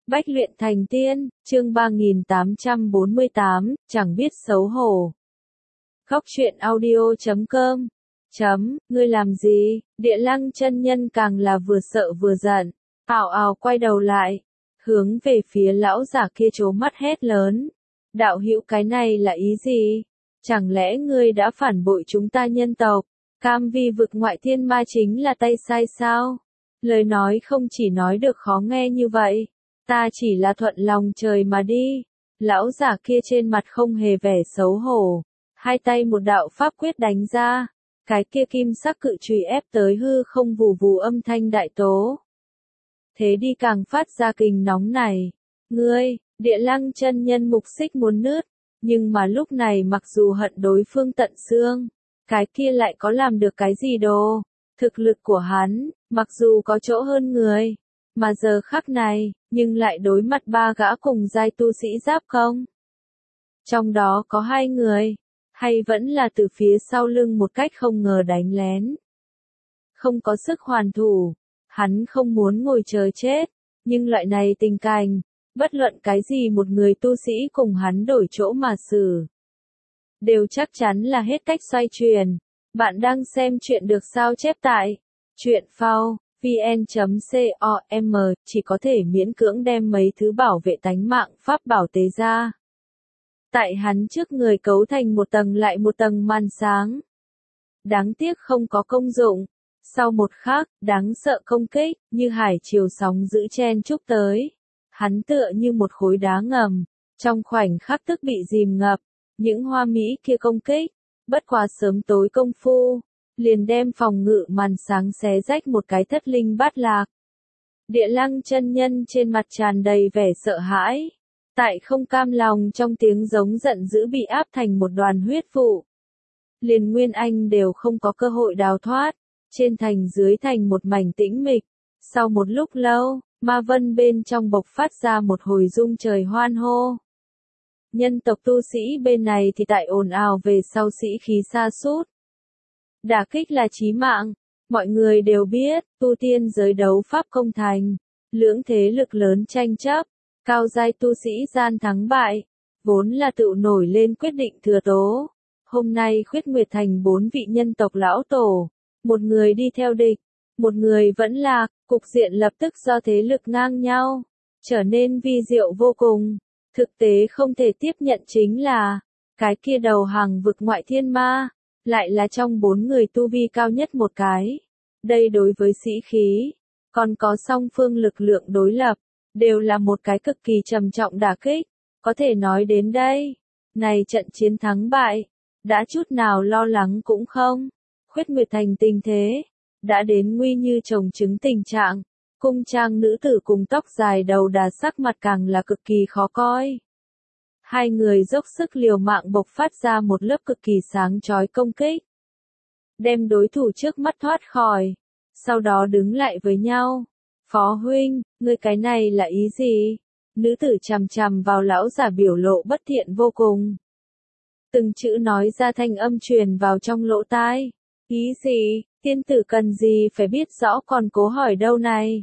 Bách luyện thành tiên, chương 3848, chẳng biết xấu hổ. Khóc chuyện audio.com. Ngươi làm gì? Địa Lăng chân nhân càng là vừa sợ vừa giận, ào ào quay đầu lại, hướng về phía lão giả kia trố mắt hét lớn. Đạo hữu, cái này là ý gì? Chẳng lẽ ngươi đã phản bội chúng ta nhân tộc? Cam vi vực ngoại thiên ma chính là tay sai sao? Lời nói không chỉ nói được khó nghe như vậy. Ta chỉ là thuận lòng trời mà đi. Lão giả kia trên mặt không hề vẻ xấu hổ. Hai tay một đạo pháp quyết đánh ra. Cái kia kim sắc cự chùy ép tới hư không vù vù âm thanh đại tố. Thế đi càng phát ra kình nóng này. Ngươi, Địa Lăng chân nhân mục xích muốn nứt. Nhưng mà lúc này mặc dù hận đối phương tận xương, cái kia lại có làm được cái gì đồ. Thực lực của hắn, mặc dù có chỗ hơn người, mà giờ khắc này, nhưng lại đối mặt ba gã cùng giai tu sĩ giáp công. Trong đó có hai người, hay vẫn là từ phía sau lưng một cách không ngờ đánh lén. Không có sức hoàn thủ, hắn không muốn ngồi chờ chết, nhưng loại này tình cảnh, bất luận cái gì một người tu sĩ cùng hắn đổi chỗ mà xử, đều chắc chắn là hết cách xoay chuyển. Bạn đang xem chuyện được sao chép tại truyện phao vn.com, chỉ có thể miễn cưỡng đem mấy thứ bảo vệ tánh mạng pháp bảo tế ra. Tại hắn trước người cấu thành một tầng lại một tầng màn sáng. Đáng tiếc không có công dụng. Sau một khắc, đáng sợ công kích, như hải triều sóng dữ chen chúc tới. Hắn tựa như một khối đá ngầm, trong khoảnh khắc tức bị dìm ngập. Những hoa mỹ kia công kích, bất quá sớm tối công phu, liền đem phòng ngự màn sáng xé rách một cái thất linh bát lạc. Địa Lăng chân nhân trên mặt tràn đầy vẻ sợ hãi, tại không cam lòng trong tiếng giống giận dữ bị áp thành một đoàn huyết vụ. Liền Nguyên Anh đều không có cơ hội đào thoát, trên thành dưới thành một mảnh tĩnh mịch. Sau một lúc lâu, ma vân bên trong bộc phát ra một hồi rung trời hoan hô. Nhân tộc tu sĩ bên này thì tại ồn ào về sau sĩ khí sa sút. Đả kích là chí mạng, mọi người đều biết, tu tiên giới đấu pháp công thành, lưỡng thế lực lớn tranh chấp, cao giai tu sĩ gian thắng bại, vốn là tự nổi lên quyết định thừa tố. Hôm nay Khuyết Nguyệt Thành 4 vị nhân tộc lão tổ, một người đi theo địch, một người vẫn lạc, cục diện lập tức do thế lực ngang nhau, trở nên vi diệu vô cùng. Thực tế không thể tiếp nhận chính là, cái kia đầu hàng vực ngoại thiên ma, lại là trong 4 người tu vi cao nhất một cái. Đây đối với sĩ khí, còn có song phương lực lượng đối lập, đều là một cái cực kỳ trầm trọng đả kích. Có thể nói đến đây, này trận chiến thắng bại, đã chút nào lo lắng cũng không. Khuyết Nguyệt Thành tình thế, đã đến nguy như chồng trứng tình trạng. Cung trang nữ tử cùng tóc dài đầu đà sắc mặt càng là cực kỳ khó coi. Hai người dốc sức liều mạng bộc phát ra một lớp cực kỳ sáng chói công kích. Đem đối thủ trước mắt thoát khỏi. Sau đó đứng lại với nhau. Phó huynh, ngươi cái này là ý gì? Nữ tử chằm chằm vào lão giả biểu lộ bất thiện vô cùng. Từng chữ nói ra thanh âm truyền vào trong lỗ tai. Ý gì? Tiên tử cần gì phải biết rõ còn cố hỏi đâu này?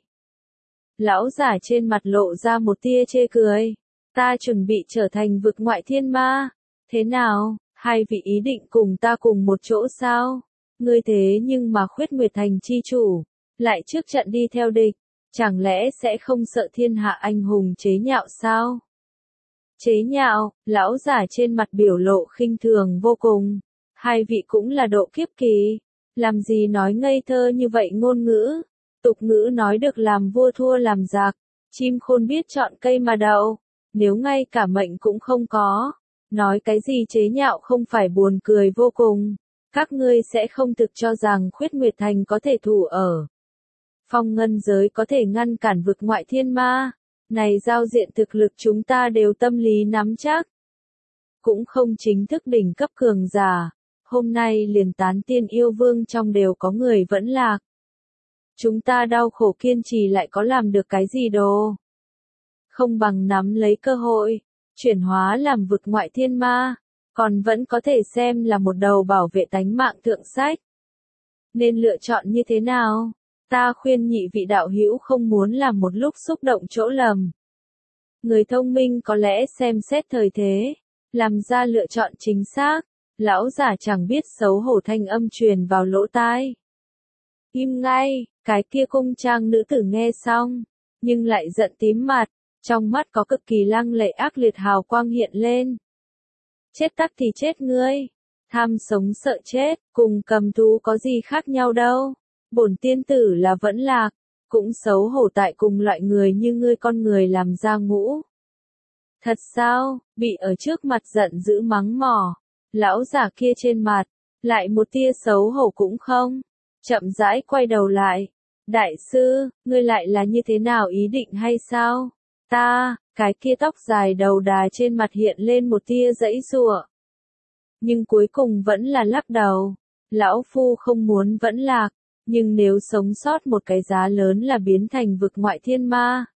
Lão giả trên mặt lộ ra một tia chê cười. Ta chuẩn bị trở thành vực ngoại thiên ma. Thế nào, hai vị ý định cùng ta cùng một chỗ sao? Ngươi thế nhưng mà Khuyết Nguyệt Thành chi chủ, lại trước trận đi theo địch, chẳng lẽ sẽ không sợ thiên hạ anh hùng chế nhạo sao? Chế nhạo, lão giả trên mặt biểu lộ khinh thường vô cùng. Hai vị cũng là độ kiếp kỳ, làm gì nói ngây thơ như vậy ngôn ngữ? Tục ngữ nói được làm vua thua làm giặc, chim khôn biết chọn cây mà đậu, nếu ngay cả mệnh cũng không có, nói cái gì chế nhạo không phải buồn cười vô cùng. Các ngươi sẽ không thực cho rằng Khuyết Nguyệt Thành có thể thủ ở phong ngân giới, có thể ngăn cản vực ngoại thiên ma. Này giao diện thực lực chúng ta đều tâm lý nắm chắc. Cũng không chính thức đỉnh cấp cường giả, hôm nay liền tán tiên yêu vương trong đều có người vẫn lạc. Chúng ta đau khổ kiên trì lại có làm được cái gì đồ. Không bằng nắm lấy cơ hội, chuyển hóa làm vực ngoại thiên ma, còn vẫn có thể xem là một đầu bảo vệ tánh mạng thượng sách. Nên lựa chọn như thế nào? Ta khuyên nhị vị đạo hữu không muốn làm một lúc xúc động chỗ lầm. Người thông minh có lẽ xem xét thời thế, làm ra lựa chọn chính xác. Lão giả chẳng biết xấu hổ thanh âm truyền vào lỗ tai. Im ngay, cái kia cung trang nữ tử nghe xong, nhưng lại giận tím mặt, trong mắt có cực kỳ lăng lệ ác liệt hào quang hiện lên. Chết tắc thì chết ngươi, tham sống sợ chết, cùng cầm thú có gì khác nhau đâu. Bổn tiên tử là vẫn lạc, cũng xấu hổ tại cùng loại người như ngươi con người làm ra ngũ. Thật sao, bị ở trước mặt giận dữ mắng mỏ, lão giả kia trên mặt, lại một tia xấu hổ cũng không, chậm rãi quay đầu lại. Đại sư, ngươi lại là như thế nào ý định hay sao? Cái kia tóc dài đầu đà trên mặt hiện lên một tia giãy giụa. Nhưng cuối cùng vẫn là lắc đầu. Lão phu không muốn vẫn lạc, nhưng nếu sống sót một cái giá lớn là biến thành vực ngoại thiên ma.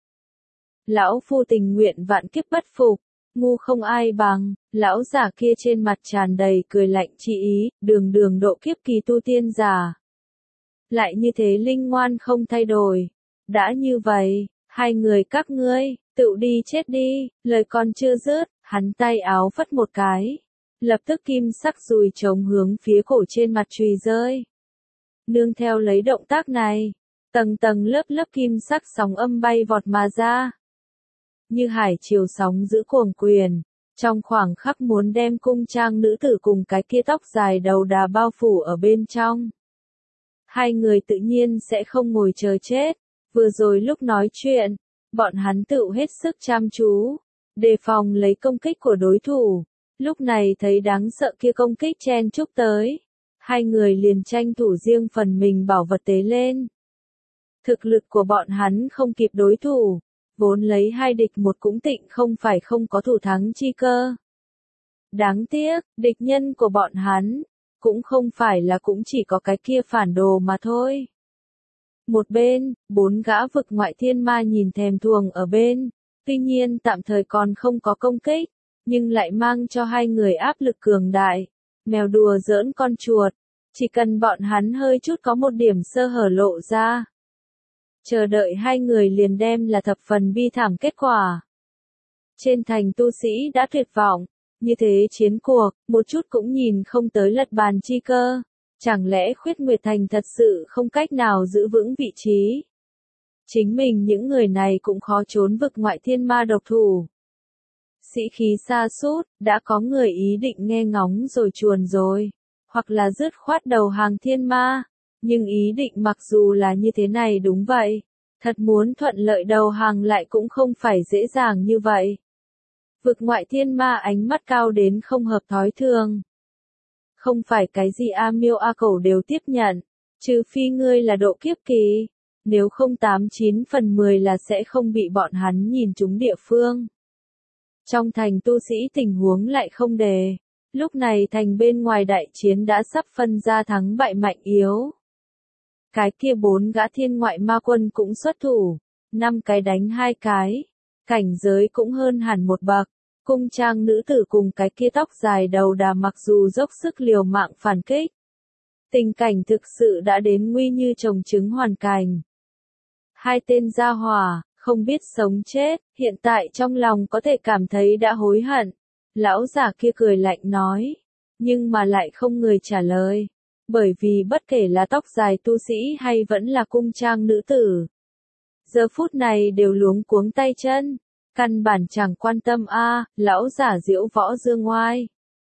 Lão phu tình nguyện vạn kiếp bất phục, ngu không ai bằng. Lão giả kia trên mặt tràn đầy cười lạnh chi ý, đường đường độ kiếp kỳ tu tiên giả. Lại như thế linh ngoan không thay đổi. Đã như vậy, hai người các ngươi, tự đi chết đi, lời còn chưa dứt, hắn tay áo phất một cái. Lập tức kim sắc dùi trống hướng phía cổ trên mặt chùy rơi. Nương theo lấy động tác này, tầng tầng lớp lớp kim sắc sóng âm bay vọt mà ra. Như hải chiều sóng giữ cuồng quyền, trong khoảng khắc muốn đem cung trang nữ tử cùng cái kia tóc dài đầu đà bao phủ ở bên trong. Hai người tự nhiên sẽ không ngồi chờ chết, vừa rồi lúc nói chuyện, bọn hắn tự hết sức chăm chú, đề phòng lấy công kích của đối thủ. Lúc này thấy đáng sợ kia công kích chen chúc tới, hai người liền tranh thủ riêng phần mình bảo vật tế lên. Thực lực của bọn hắn không kịp đối thủ, vốn lấy 2 địch 1 cũng tịnh không phải không có thủ thắng chi cơ. Đáng tiếc, địch nhân của bọn hắn, cũng không phải là cũng chỉ có cái kia phản đồ mà thôi. Một bên, 4 gã vực ngoại thiên ma nhìn thèm thuồng ở bên, tuy nhiên tạm thời còn không có công kích, nhưng lại mang cho hai người áp lực cường đại. Mèo đùa giỡn con chuột, chỉ cần bọn hắn hơi chút có một điểm sơ hở lộ ra. Chờ đợi hai người liền đem là thập phần bi thảm kết quả. Trên thành tu sĩ đã tuyệt vọng, như thế chiến cuộc, một chút cũng nhìn không tới lật bàn chi cơ. Chẳng lẽ Khuyết Nguyệt Thành thật sự không cách nào giữ vững vị trí? Chính mình những người này cũng khó trốn vực ngoại thiên ma độc thủ. Sĩ khí sa sút, đã có người ý định nghe ngóng rồi chuồn rồi, hoặc là dứt khoát đầu hàng thiên ma, nhưng ý định mặc dù là như thế này đúng vậy, thật muốn thuận lợi đầu hàng lại cũng không phải dễ dàng như vậy. Vực ngoại thiên ma ánh mắt cao đến không hợp thói thường. Không phải cái gì A Miêu A Cẩu đều tiếp nhận, trừ phi ngươi là độ kiếp kỳ, nếu không 89 phần 10 là sẽ không bị bọn hắn nhìn trúng địa phương. Trong thành tu sĩ tình huống lại không đề, lúc này thành bên ngoài đại chiến đã sắp phân ra thắng bại mạnh yếu. Cái kia 4 gã thiên ngoại ma quân cũng xuất thủ, 5 cái đánh 2 cái, cảnh giới cũng hơn hẳn một bậc. Cung trang nữ tử cùng cái kia tóc dài đầu đà mặc dù dốc sức liều mạng phản kích. Tình cảnh thực sự đã đến nguy như trồng trứng hoàn cảnh. Hai tên gia hỏa, không biết sống chết, hiện tại trong lòng có thể cảm thấy đã hối hận. Lão giả kia cười lạnh nói, nhưng mà lại không người trả lời. Bởi vì bất kể là tóc dài tu sĩ hay vẫn là cung trang nữ tử, giờ phút này đều luống cuống tay chân. Căn bản chẳng quan tâm lão giả diễu võ dương ngoai.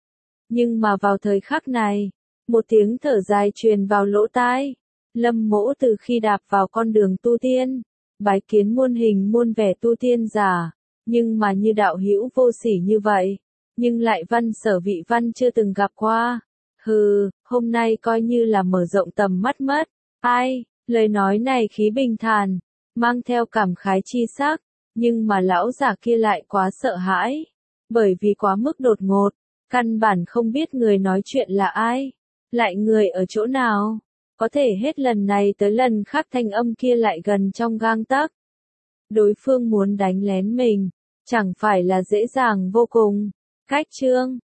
Nhưng mà vào thời khắc này, một tiếng thở dài truyền vào lỗ tai. Lâm Mỗ từ khi đạp vào con đường tu tiên, bái kiến muôn hình muôn vẻ tu tiên giả, nhưng mà như đạo hữu vô sỉ như vậy, nhưng lại văn sở vị văn chưa từng gặp qua. Hừ, hôm nay coi như là mở rộng tầm mắt mất. Lời nói này khí bình thản, mang theo cảm khái chi sắc. Nhưng mà lão giả kia lại quá sợ hãi, bởi vì quá mức đột ngột, căn bản không biết người nói chuyện là ai, lại người ở chỗ nào, có thể hết lần này tới lần khác thanh âm kia lại gần trong gang tấc. Đối phương muốn đánh lén mình, chẳng phải là dễ dàng vô cùng. Cách chương